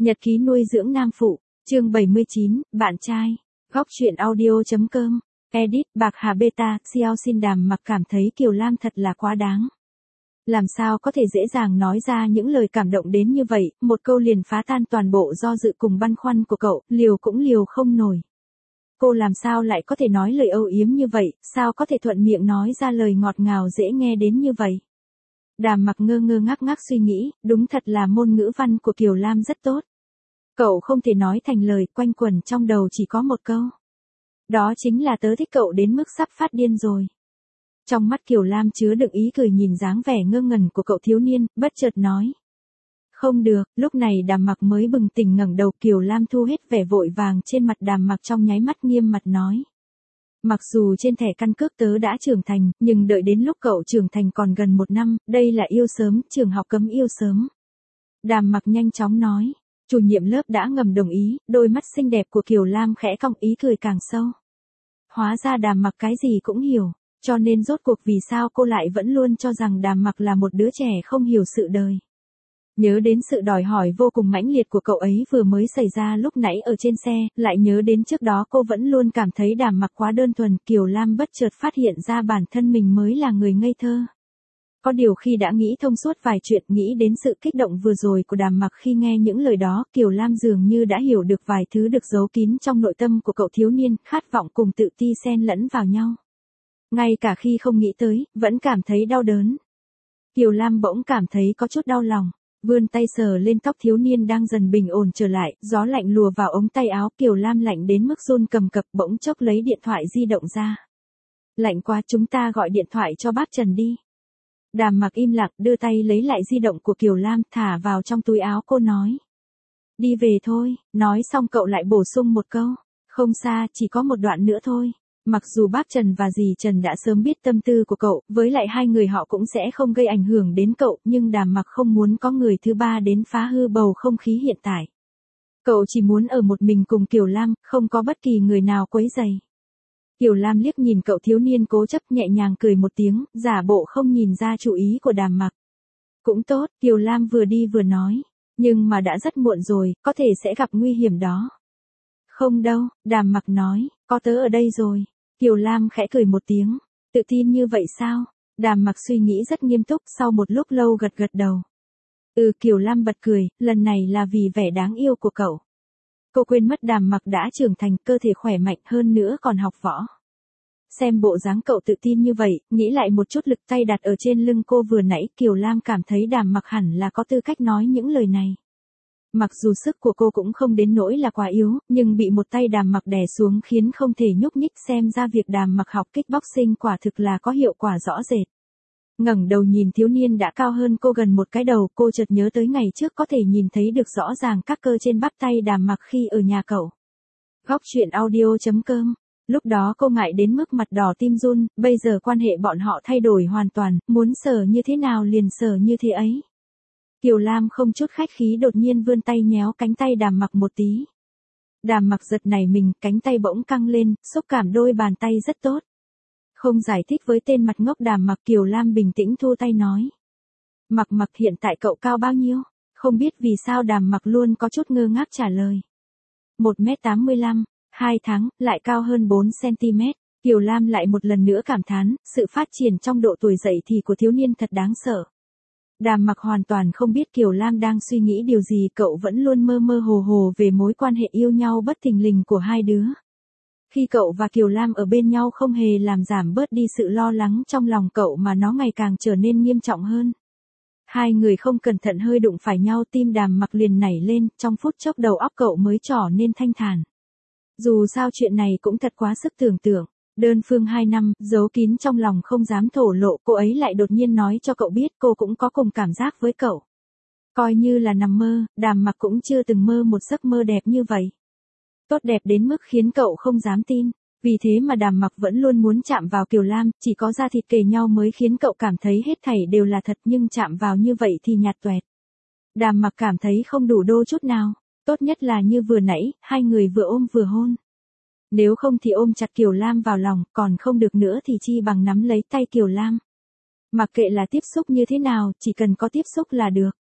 Nhật ký nuôi dưỡng nam phụ, chương 79, bạn trai. Góc truyện audio.com. Edit, Bạc Hà Beta, Xiao xin Đàm Mặc cảm thấy Kiều Lam thật là quá đáng. Làm sao có thể dễ dàng nói ra những lời cảm động đến như vậy, một câu liền phá tan toàn bộ do dự cùng băn khoăn của cậu, liều cũng liều không nổi. Cô làm sao lại có thể nói lời âu yếm như vậy, sao có thể thuận miệng nói ra lời ngọt ngào dễ nghe đến như vậy. Đàm Mặc ngơ ngơ ngác ngác suy nghĩ, đúng thật là môn ngữ văn của Kiều Lam rất tốt. Cậu không thể nói thành lời, quanh quẩn trong đầu chỉ có một câu. Đó chính là tớ thích cậu đến mức sắp phát điên rồi. Trong mắt Kiều Lam chứa đựng ý cười nhìn dáng vẻ ngơ ngẩn của cậu thiếu niên, bất chợt nói. Không được, lúc này Đàm Mặc mới bừng tỉnh ngẩng đầu. Kiều Lam thu hết vẻ vội vàng trên mặt Đàm Mặc trong nháy mắt nghiêm mặt nói. Mặc dù trên thẻ căn cước tớ đã trưởng thành, nhưng đợi đến lúc cậu trưởng thành còn gần 1 năm, đây là yêu sớm, trường học cấm yêu sớm. Đàm Mặc nhanh chóng nói. Chủ nhiệm lớp đã ngầm đồng ý, đôi mắt xinh đẹp của Kiều Lam khẽ cong, ý cười càng sâu. Hóa ra Đàm Mặc cái gì cũng hiểu, cho nên rốt cuộc vì sao cô lại vẫn luôn cho rằng Đàm Mặc là một đứa trẻ không hiểu sự đời. Nhớ đến sự đòi hỏi vô cùng mãnh liệt của cậu ấy vừa mới xảy ra lúc nãy ở trên xe, lại nhớ đến trước đó cô vẫn luôn cảm thấy Đàm Mặc quá đơn thuần, Kiều Lam bất chợt phát hiện ra bản thân mình mới là người ngây thơ. Có điều khi đã nghĩ thông suốt vài chuyện, nghĩ đến sự kích động vừa rồi của Đàm Mặc khi nghe những lời đó, Kiều Lam dường như đã hiểu được vài thứ được giấu kín trong nội tâm của cậu thiếu niên, khát vọng cùng tự ti xen lẫn vào nhau. Ngay cả khi không nghĩ tới, vẫn cảm thấy đau đớn. Kiều Lam bỗng cảm thấy có chút đau lòng, vươn tay sờ lên tóc thiếu niên đang dần bình ổn trở lại, gió lạnh lùa vào ống tay áo, Kiều Lam lạnh đến mức run cầm cập, bỗng chốc lấy điện thoại di động ra. Lạnh quá, chúng ta gọi điện thoại cho bác Trần đi. Đàm Mặc im lặng, đưa tay lấy lại di động của Kiều Lam, thả vào trong túi áo, cô nói. Đi về thôi, nói xong cậu lại bổ sung một câu. Không xa, chỉ có một đoạn nữa thôi. Mặc dù bác Trần và dì Trần đã sớm biết tâm tư của cậu, với lại hai người họ cũng sẽ không gây ảnh hưởng đến cậu, nhưng Đàm Mặc không muốn có người thứ ba đến phá hư bầu không khí hiện tại. Cậu chỉ muốn ở một mình cùng Kiều Lam, không có bất kỳ người nào quấy rầy. Kiều Lam liếc nhìn cậu thiếu niên cố chấp, nhẹ nhàng cười một tiếng, giả bộ không nhìn ra chủ ý của Đàm Mặc. Cũng tốt, Kiều Lam vừa đi vừa nói. Nhưng mà đã rất muộn rồi, có thể sẽ gặp nguy hiểm đó. Không đâu, Đàm Mặc nói, có tớ ở đây rồi. Kiều Lam khẽ cười một tiếng. Tự tin như vậy sao? Đàm Mặc suy nghĩ rất nghiêm túc, sau một lúc lâu gật gật đầu. Kiều Lam bật cười, lần này là vì vẻ đáng yêu của cậu. Cô quên mất Đàm Mặc đã trưởng thành, cơ thể khỏe mạnh hơn nữa còn học võ. Xem bộ dáng cậu tự tin như vậy, nghĩ lại một chút, lực tay đặt ở trên lưng cô vừa nãy, Kiều Lam cảm thấy Đàm Mặc hẳn là có tư cách nói những lời này. Mặc dù sức của cô cũng không đến nỗi là quá yếu, nhưng bị một tay Đàm Mặc đè xuống khiến không thể nhúc nhích, xem ra việc Đàm Mặc học kickboxing quả thực là có hiệu quả rõ rệt. Ngẩng đầu nhìn thiếu niên đã cao hơn cô gần một cái đầu, cô chợt nhớ tới ngày trước có thể nhìn thấy được rõ ràng các cơ trên bắp tay Đàm Mặc khi ở nhà cậu. Góc truyện audio.com. Lúc đó cô ngại đến mức mặt đỏ tim run, bây giờ quan hệ bọn họ thay đổi hoàn toàn, muốn sờ như thế nào liền sờ như thế ấy. Kiều Lam không chút khách khí đột nhiên vươn tay nhéo cánh tay Đàm Mặc một tí. Đàm Mặc giật nảy mình, cánh tay bỗng căng lên, xúc cảm đôi bàn tay rất tốt. Không giải thích với tên mặt ngốc Đàm Mặc, Kiều Lam bình tĩnh thu tay nói. Mặc hiện tại cậu cao bao nhiêu? Không biết vì sao Đàm Mặc luôn có chút ngơ ngác trả lời. 1m85, 2 tháng, lại cao hơn 4cm. Kiều Lam lại một lần nữa cảm thán, sự phát triển trong độ tuổi dậy thì của thiếu niên thật đáng sợ. Đàm Mặc hoàn toàn không biết Kiều Lam đang suy nghĩ điều gì, cậu vẫn luôn mơ mơ hồ hồ về mối quan hệ yêu nhau bất thình lình của hai đứa. Khi cậu và Kiều Lam ở bên nhau không hề làm giảm bớt đi sự lo lắng trong lòng cậu mà nó ngày càng trở nên nghiêm trọng hơn. Hai người không cẩn thận hơi đụng phải nhau, tim Đàm Mặc liền nảy lên, trong phút chốc đầu óc cậu mới trở nên thanh thản. Dù sao chuyện này cũng thật quá sức tưởng tượng. Đơn phương 2 năm, giấu kín trong lòng không dám thổ lộ, cô ấy lại đột nhiên nói cho cậu biết cô cũng có cùng cảm giác với cậu. Coi như là nằm mơ, Đàm Mặc cũng chưa từng mơ một giấc mơ đẹp như vậy. Tốt đẹp đến mức khiến cậu không dám tin. Vì thế mà Đàm Mặc vẫn luôn muốn chạm vào Kiều Lam, chỉ có da thịt kề nhau mới khiến cậu cảm thấy hết thảy đều là thật, nhưng chạm vào như vậy thì nhạt toẹt. Đàm Mặc cảm thấy không đủ đô chút nào. Tốt nhất là như vừa nãy, hai người vừa ôm vừa hôn. Nếu không thì ôm chặt Kiều Lam vào lòng, còn không được nữa thì chi bằng nắm lấy tay Kiều Lam. Mặc kệ là tiếp xúc như thế nào, chỉ cần có tiếp xúc là được.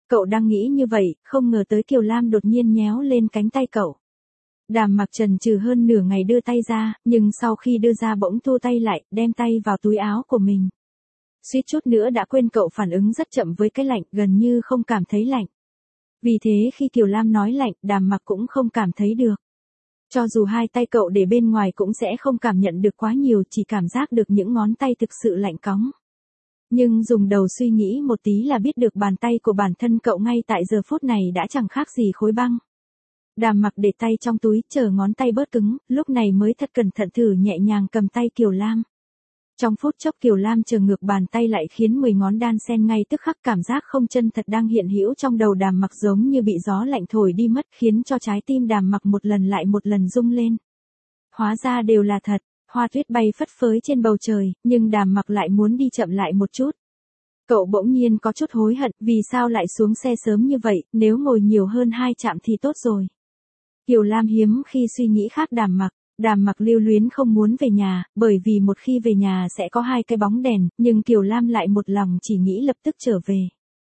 Cậu đang nghĩ như vậy, không ngờ tới Kiều Lam đột nhiên nhéo lên cánh tay cậu. Đàm Mặc chần chừ hơn nửa ngày đưa tay ra, nhưng sau khi đưa ra bỗng thu tay lại, đem tay vào túi áo của mình. Suýt chút nữa đã quên cậu phản ứng rất chậm với cái lạnh, gần như không cảm thấy lạnh. Vì thế khi Kiều Lam nói lạnh, Đàm Mặc cũng không cảm thấy được. Cho dù hai tay cậu để bên ngoài cũng sẽ không cảm nhận được quá nhiều, chỉ cảm giác được những ngón tay thực sự lạnh cóng. Nhưng dùng đầu suy nghĩ một tí là biết được bàn tay của bản thân cậu ngay tại giờ phút này đã chẳng khác gì khối băng. Đàm Mặc để tay trong túi, chờ ngón tay bớt cứng, lúc này mới thật cẩn thận thử nhẹ nhàng cầm tay Kiều Lam. Trong phút chốc Kiều Lam chờ ngược bàn tay lại khiến 10 ngón đan xen ngay tức khắc, cảm giác không chân thật đang hiện hữu trong đầu Đàm Mặc giống như bị gió lạnh thổi đi mất, khiến cho trái tim Đàm Mặc một lần lại một lần rung lên. Hóa ra đều là thật, hoa tuyết bay phất phới trên bầu trời, nhưng Đàm Mặc lại muốn đi chậm lại một chút. Cậu bỗng nhiên có chút hối hận, vì sao lại xuống xe sớm như vậy, nếu ngồi nhiều hơn 2 trạm thì tốt rồi. Kiều Lam hiếm khi suy nghĩ khác Đàm Mặc lưu luyến không muốn về nhà, bởi vì một khi về nhà sẽ có 2 cái bóng đèn, nhưng Kiều Lam lại một lòng chỉ nghĩ lập tức trở về.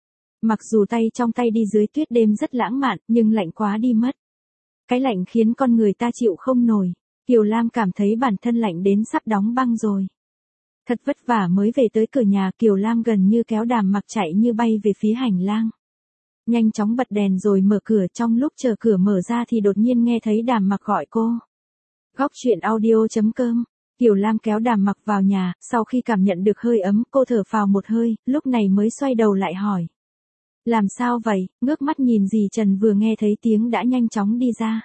Mặc dù tay trong tay đi dưới tuyết đêm rất lãng mạn, nhưng lạnh quá đi mất. Cái lạnh khiến con người ta chịu không nổi. Kiều Lam cảm thấy bản thân lạnh đến sắp đóng băng rồi. Thật vất vả mới về tới cửa nhà, Kiều Lam gần như kéo Đàm Mặc chạy như bay về phía hành lang. Nhanh chóng bật đèn rồi mở cửa, trong lúc chờ cửa mở ra thì đột nhiên nghe thấy Đàm Mặc gọi cô. Góc truyện audio.com. Kiều Lam kéo Đàm Mặc vào nhà, sau khi cảm nhận được hơi ấm, cô thở phào một hơi, lúc này mới xoay đầu lại hỏi. Làm sao vậy? Ngước mắt nhìn dì Trần vừa nghe thấy tiếng đã nhanh chóng đi ra.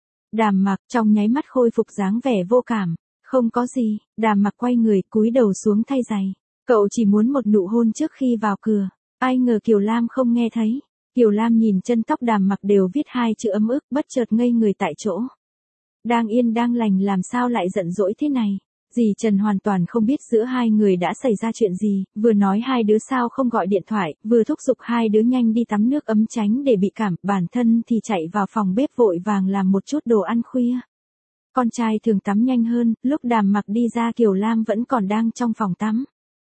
Đàm Mặc trong nháy mắt khôi phục dáng vẻ vô cảm. Không có gì, Đàm Mặc quay người cúi đầu xuống thay giày. Cậu chỉ muốn một nụ hôn trước khi vào cửa. Ai ngờ Kiều Lam không nghe thấy. Kiều Lam nhìn chân tóc Đàm Mặc đều viết 2 chữ ấm ức, bất chợt ngây người tại chỗ. Đang yên đang lành làm sao lại giận dỗi thế này. Dì Trần hoàn toàn không biết giữa hai người đã xảy ra chuyện gì, vừa nói hai đứa sao không gọi điện thoại, vừa thúc giục hai đứa nhanh đi tắm nước ấm tránh để bị cảm, bản thân thì chạy vào phòng bếp vội vàng làm một chút đồ ăn khuya. Con trai thường tắm nhanh hơn, lúc Đàm Mặc đi ra Kiều Lam vẫn còn đang trong phòng tắm.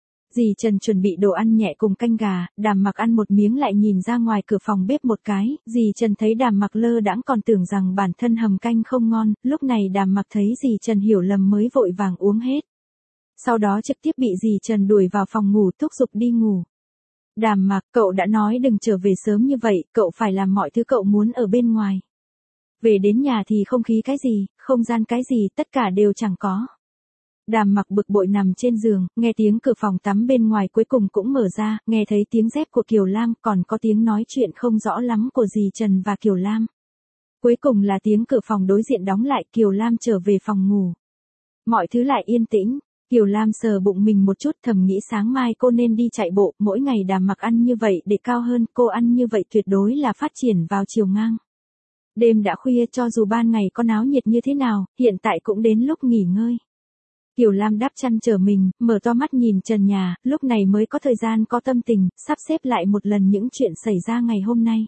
Dì Trần chuẩn bị đồ ăn nhẹ cùng canh gà, Đàm Mặc ăn một miếng lại nhìn ra ngoài cửa phòng bếp một cái, dì Trần thấy Đàm Mặc lơ đãng còn tưởng rằng bản thân hầm canh không ngon, lúc này Đàm Mặc thấy dì Trần hiểu lầm mới vội vàng uống hết. Sau đó trực tiếp bị dì Trần đuổi vào phòng ngủ thúc giục đi ngủ. Đàm Mặc, cậu đã nói đừng trở về sớm như vậy, cậu phải làm mọi thứ cậu muốn ở bên ngoài. Về đến nhà thì không khí cái gì, không gian cái gì, tất cả đều chẳng có. Đàm Mặc bực bội nằm trên giường, nghe tiếng cửa phòng tắm bên ngoài cuối cùng cũng mở ra, nghe thấy tiếng dép của Kiều Lam, còn có tiếng nói chuyện không rõ lắm của dì Trần và Kiều Lam. Cuối cùng là tiếng cửa phòng đối diện đóng lại, Kiều Lam trở về phòng ngủ. Mọi thứ lại yên tĩnh, Kiều Lam sờ bụng mình một chút thầm nghĩ sáng mai cô nên đi chạy bộ, mỗi ngày Đàm Mặc ăn như vậy để cao hơn, cô ăn như vậy tuyệt đối là phát triển vào chiều ngang. Đêm đã khuya, cho dù ban ngày có náo nhiệt như thế nào, hiện tại cũng đến lúc nghỉ ngơi. Kiều Lam đắp chăn trở mình, mở to mắt nhìn trần nhà, lúc này mới có thời gian có tâm tình, sắp xếp lại một lần những chuyện xảy ra ngày hôm nay.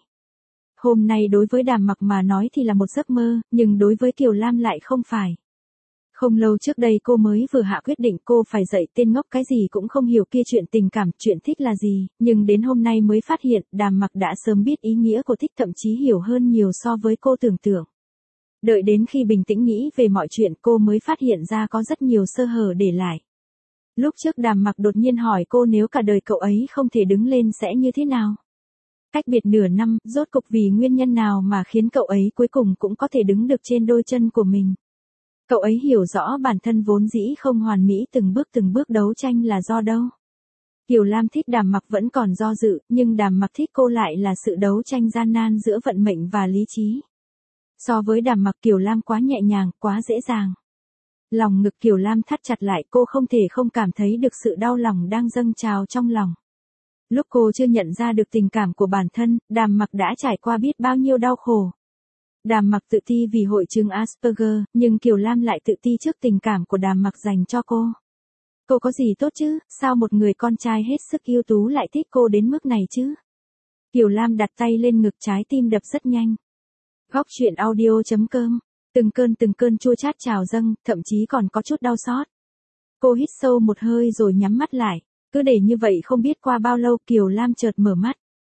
Hôm nay đối với Đàm Mặc mà nói thì là một giấc mơ, nhưng đối với Kiều Lam lại không phải. Không lâu trước đây cô mới vừa hạ quyết định cô phải dạy tên ngốc cái gì cũng không hiểu kia chuyện tình cảm, chuyện thích là gì, nhưng đến hôm nay mới phát hiện Đàm Mặc đã sớm biết ý nghĩa của thích, thậm chí hiểu hơn nhiều so với cô tưởng tượng. Đợi đến khi bình tĩnh nghĩ về mọi chuyện cô mới phát hiện ra có rất nhiều sơ hở để lại. Lúc trước Đàm Mặc đột nhiên hỏi cô nếu cả đời cậu ấy không thể đứng lên sẽ như thế nào. Cách biệt nửa năm, rốt cục vì nguyên nhân nào mà khiến cậu ấy cuối cùng cũng có thể đứng được trên đôi chân của mình. Cậu ấy hiểu rõ bản thân vốn dĩ không hoàn mỹ, từng bước đấu tranh là do đâu. Kiều Lam thích Đàm Mặc vẫn còn do dự, nhưng Đàm Mặc thích cô lại là sự đấu tranh gian nan giữa vận mệnh và lý trí. So với Đàm Mặc, Kiều Lam quá nhẹ nhàng, quá dễ dàng. Lòng ngực Kiều Lam thắt chặt lại, cô không thể không cảm thấy được sự đau lòng đang dâng trào trong lòng. Lúc cô chưa nhận ra được tình cảm của bản thân, Đàm Mặc đã trải qua biết bao nhiêu đau khổ. Đàm Mặc tự ti vì hội chứng Asperger, nhưng Kiều Lam lại tự ti trước tình cảm của Đàm Mặc dành cho cô. Cô có gì tốt chứ, sao một người con trai hết sức ưu tú lại thích cô đến mức này chứ? Kiều Lam đặt tay lên ngực, trái tim đập rất nhanh. Góc truyện audio.com, từng cơn chua chát trào dâng, thậm chí còn có chút đau xót. Cô hít sâu một hơi rồi nhắm mắt lại, cứ để như vậy không biết qua bao lâu Kiều Lam chợt mở mắt.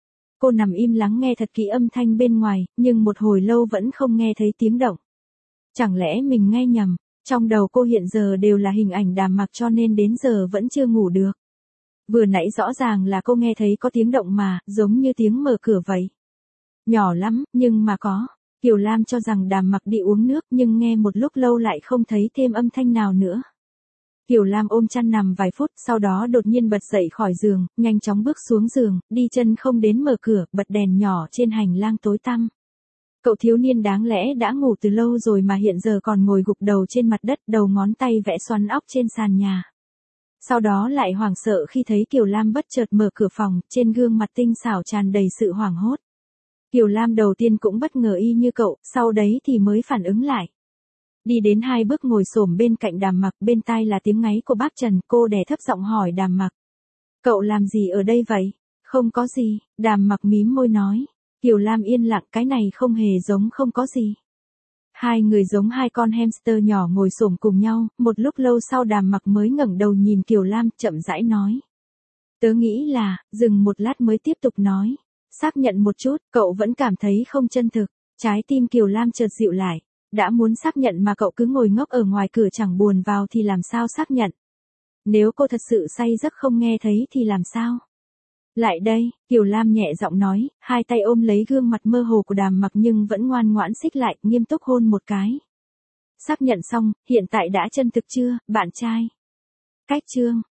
Cô nằm im lắng nghe thật kỹ âm thanh bên ngoài, nhưng một hồi lâu vẫn không nghe thấy tiếng động. Chẳng lẽ mình nghe nhầm? Trong đầu cô hiện giờ đều là hình ảnh Đàm Mặc cho nên đến giờ vẫn chưa ngủ được. Vừa nãy rõ ràng là cô nghe thấy có tiếng động mà, giống như tiếng mở cửa vậy. Nhỏ lắm, nhưng mà có. Kiều Lam cho rằng Đàm Mặc đi uống nước nhưng nghe một lúc lâu lại không thấy thêm âm thanh nào nữa. Kiều Lam ôm chăn nằm vài phút, sau đó đột nhiên bật dậy khỏi giường, nhanh chóng bước xuống giường, đi chân không đến mở cửa, bật đèn nhỏ trên hành lang tối tăm. Cậu thiếu niên đáng lẽ đã ngủ từ lâu rồi mà hiện giờ còn ngồi gục đầu trên mặt đất, đầu ngón tay vẽ xoắn óc trên sàn nhà. Sau đó lại hoảng sợ khi thấy Kiều Lam bất chợt mở cửa phòng, trên gương mặt tinh xảo tràn đầy sự hoảng hốt. Kiều Lam đầu tiên cũng bất ngờ y như cậu, sau đấy thì mới phản ứng lại. Đi đến 2 bước ngồi xổm bên cạnh Đàm Mặc, bên tai là tiếng ngáy của bác Trần, cô đè thấp giọng hỏi Đàm Mặc. Cậu làm gì ở đây vậy? Không có gì, Đàm Mặc mím môi nói. Kiều Lam yên lặng, cái này không hề giống không có gì. Hai người giống hai con hamster nhỏ ngồi xổm cùng nhau, một lúc lâu sau Đàm Mặc mới ngẩng đầu nhìn Kiều Lam, chậm rãi nói. Tớ nghĩ là, dừng một lát mới tiếp tục nói. Xác nhận một chút, cậu vẫn cảm thấy không chân thực. Trái tim Kiều Lam chợt dịu lại. Đã muốn xác nhận mà cậu cứ ngồi ngốc ở ngoài cửa chẳng buồn vào thì làm sao xác nhận. Nếu cô thật sự say giấc không nghe thấy thì làm sao? Lại đây, Kiều Lam nhẹ giọng nói, hai tay ôm lấy gương mặt mơ hồ của Đàm Mặc nhưng vẫn ngoan ngoãn xích lại, nghiêm túc hôn một cái. Xác nhận xong, hiện tại đã chân thực chưa, bạn trai? Cách chương